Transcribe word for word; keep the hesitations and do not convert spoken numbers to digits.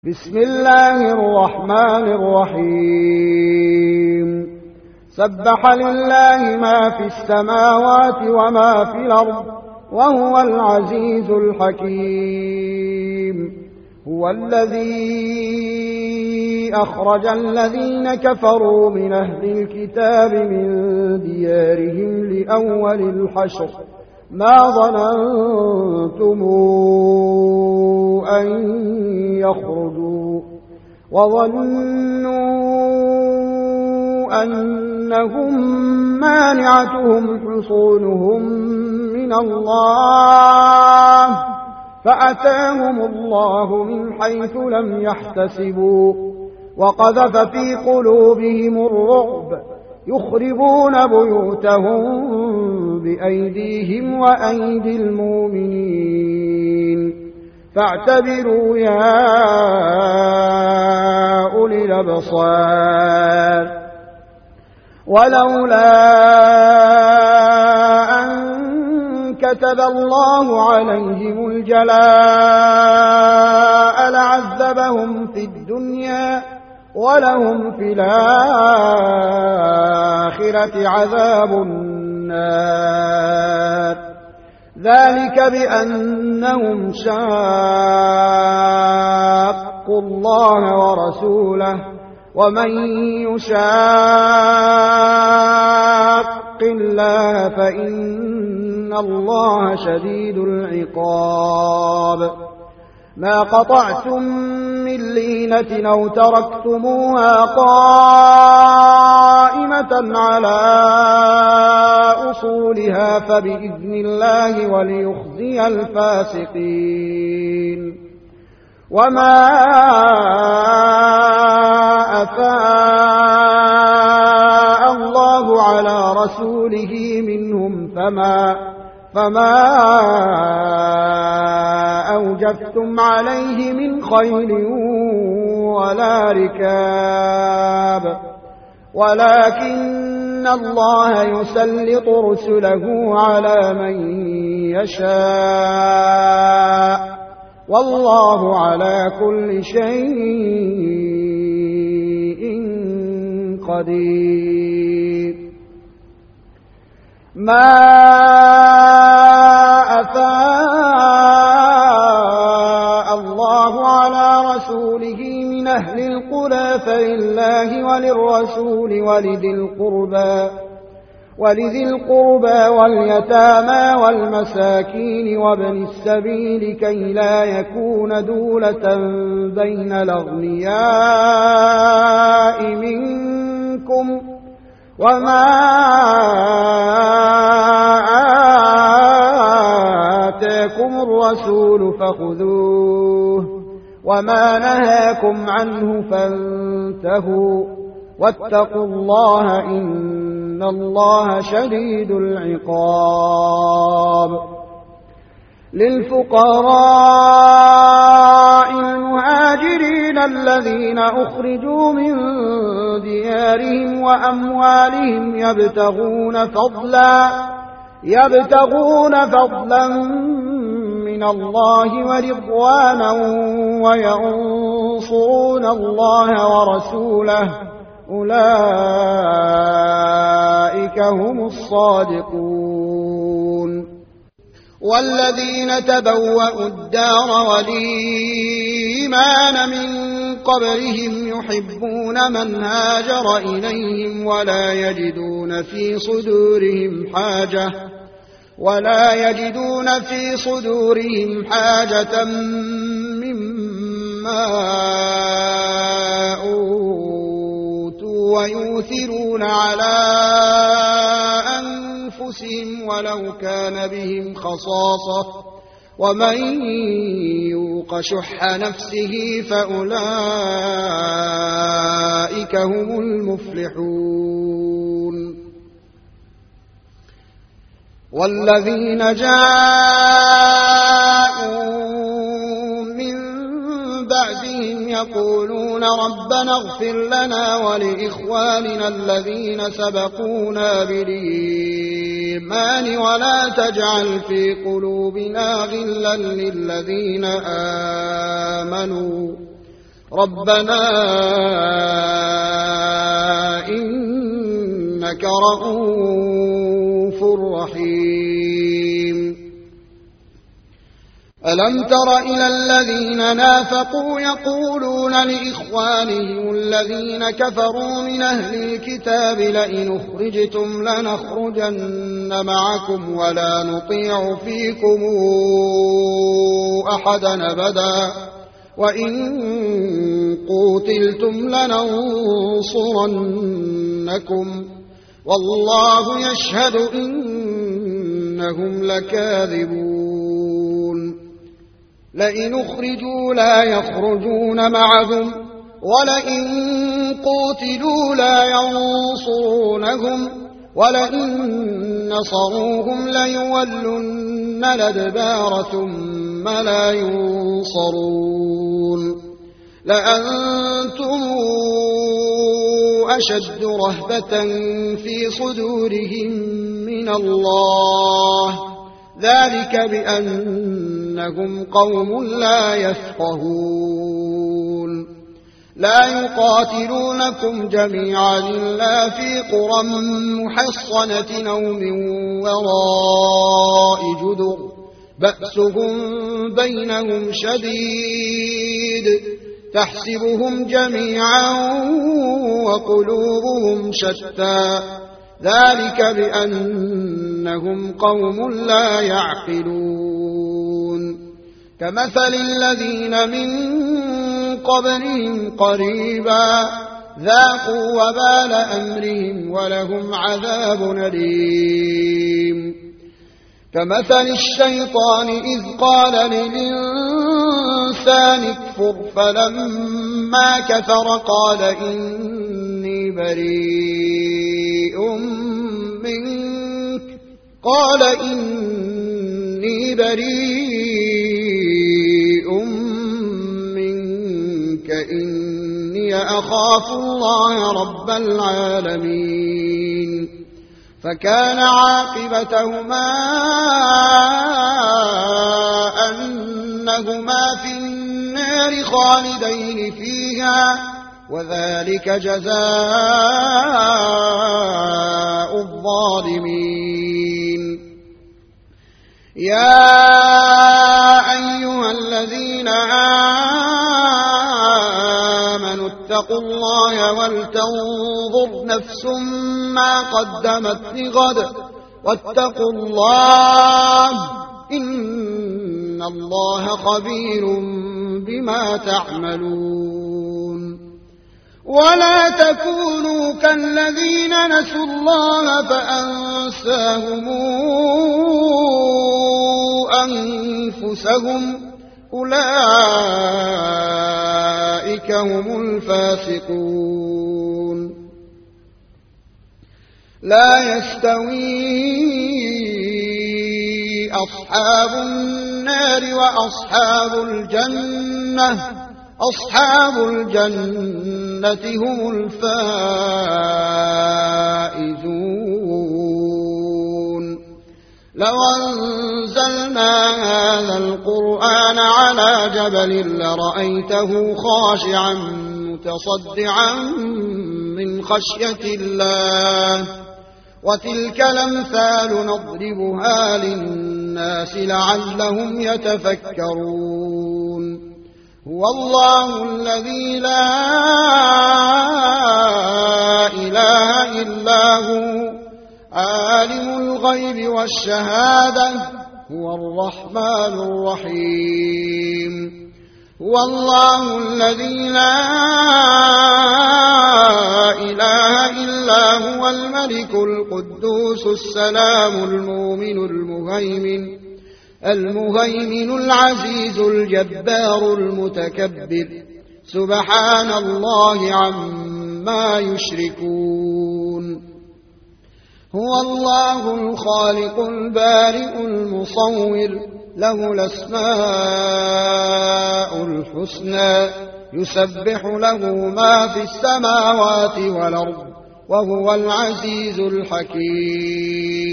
بسم الله الرحمن الرحيم سبح لله ما في السماوات وما في الأرض وهو العزيز الحكيم هو الذي أخرج الذين كفروا من أهل الكتاب من ديارهم لأول الحشر ما ظننتم أن يخرجوا وظنوا أنهم مانعتهم حصونهم من الله فأتاهم الله من حيث لم يحتسبوا وقذف في قلوبهم الرعب يخربون بيوتهم بأيديهم وأيدي المؤمنين فاعتبروا يا أولي الأبصار ولولا أن كتب الله عليهم الجلاء لعذبهم في الدنيا ولهم في الآخرة عذاب النار ذلك بأنهم شاقوا الله ورسوله ومن يشاق الله فإن الله شديد العقاب ما قطعتم من لينة أو تركتموها قائمة على أصولها فبإذن الله وليخزي الفاسقين وما أفاء الله على رسوله منهم فما فما أوجفتم عليه من خيل ولا ركاب ولكن الله يسلط رسله على من يشاء والله على كل شيء قدير ما أفاء الله على رسوله من أهل القرى فلله وللرسول ولذي القربى ولذي القربى واليتامى والمساكين وابن السبيل كي لا يكون دولة بين الأغنياء منكم وما آتاكم الرسول فخذوه وما نهاكم عنه فانتهوا واتقوا الله إن الله شديد العقاب للفقراء المهاجرين الذين أخرجوا من ديارهم وأموالهم يبتغون فضلا يبتغون فضلا من الله ورضوانا وينصرون الله ورسوله أولئك هم الصادقون والذين تبوأوا الدار والإيمان من قبلهم يحبون من هاجر إليهم ولا يجدون في صدورهم حاجة ولا يجدون في صدورهم حاجة مما أوتوا ويؤثرون على أنفسهم ولو كان بهم خصاصة ومن يوق شح نفسه فأولئك هم المفلحون والذين جاءوا من بعدهم يقولون ربنا اغفر لنا ولإخواننا الذين سبقونا بالإيمان ولا تجعل في قلوبنا غلا للذين آمنوا ربنا إنك رؤوف رحيم ألم تر إلى الذين نافقوا يقولون لإخوانهم الذين كفروا من أهل الكتاب لئن أخرجتم لنخرجن معكم ولا نطيع فيكم أحدا أبدا وإن قوتلتم لننصرنكم والله يشهد إنهم لكاذبون لئن أخرجوا لا يخرجون معهم ولئن قوتلوا لا ينصرونهم ولئن نصروهم ليولن الأدبار ثم لا ينصرون لأنتم أشد رهبة في صدورهم من الله ذلك بأنهم قوم لا يفقهون لا يقاتلونكم جميعا إلا في قرى محصنة أو من وراء جدر بأسهم بينهم شديد تحسبهم جميعا وقلوبهم شتى ذلك بأنهم قوم لا يعقلون كمثل الذين من قبلهم قريبا ذاقوا وبال أمرهم ولهم عذاب أليم كمثل الشيطان إذ قال للإنسان اكفر فلما كفر قال إني بريء منك قال إني بريء منك إني أخاف الله رب العالمين فكان عاقبتهما أنهما في النار خالدين فيها وذلك جزاء الظالمين يا أيها الذين آمنوا اتقوا الله ولتنظر نفس ما قدمت لغد واتقوا الله إن الله خبير بما تعملون ولا تكونوا كالذين نسوا الله فأنساهم أنفسهم أولئك هم الفاسقون لا يستوي أصحاب النار وأصحاب الجنة أصحاب الجنة هم الفائزون لو أنزلنا هذا القرآن على جبل لرأيته خاشعا متصدعا من خشية الله وتلك الأمثال نضربها للناس لعلهم يتفكرون هو الله الذي لا إله إلا هو عالم الغيب والشهادة هو الرحمن الرحيم هو الله الذي لا إله إلا هو الملك القدوس السلام المؤمن المهيمن المهيمن العزيز الجبار المتكبر سبحان الله عما يشركون هو الله الخالق البارئ المصور له الأسماء الحسنى يسبح له ما في السماوات والأرض وهو العزيز الحكيم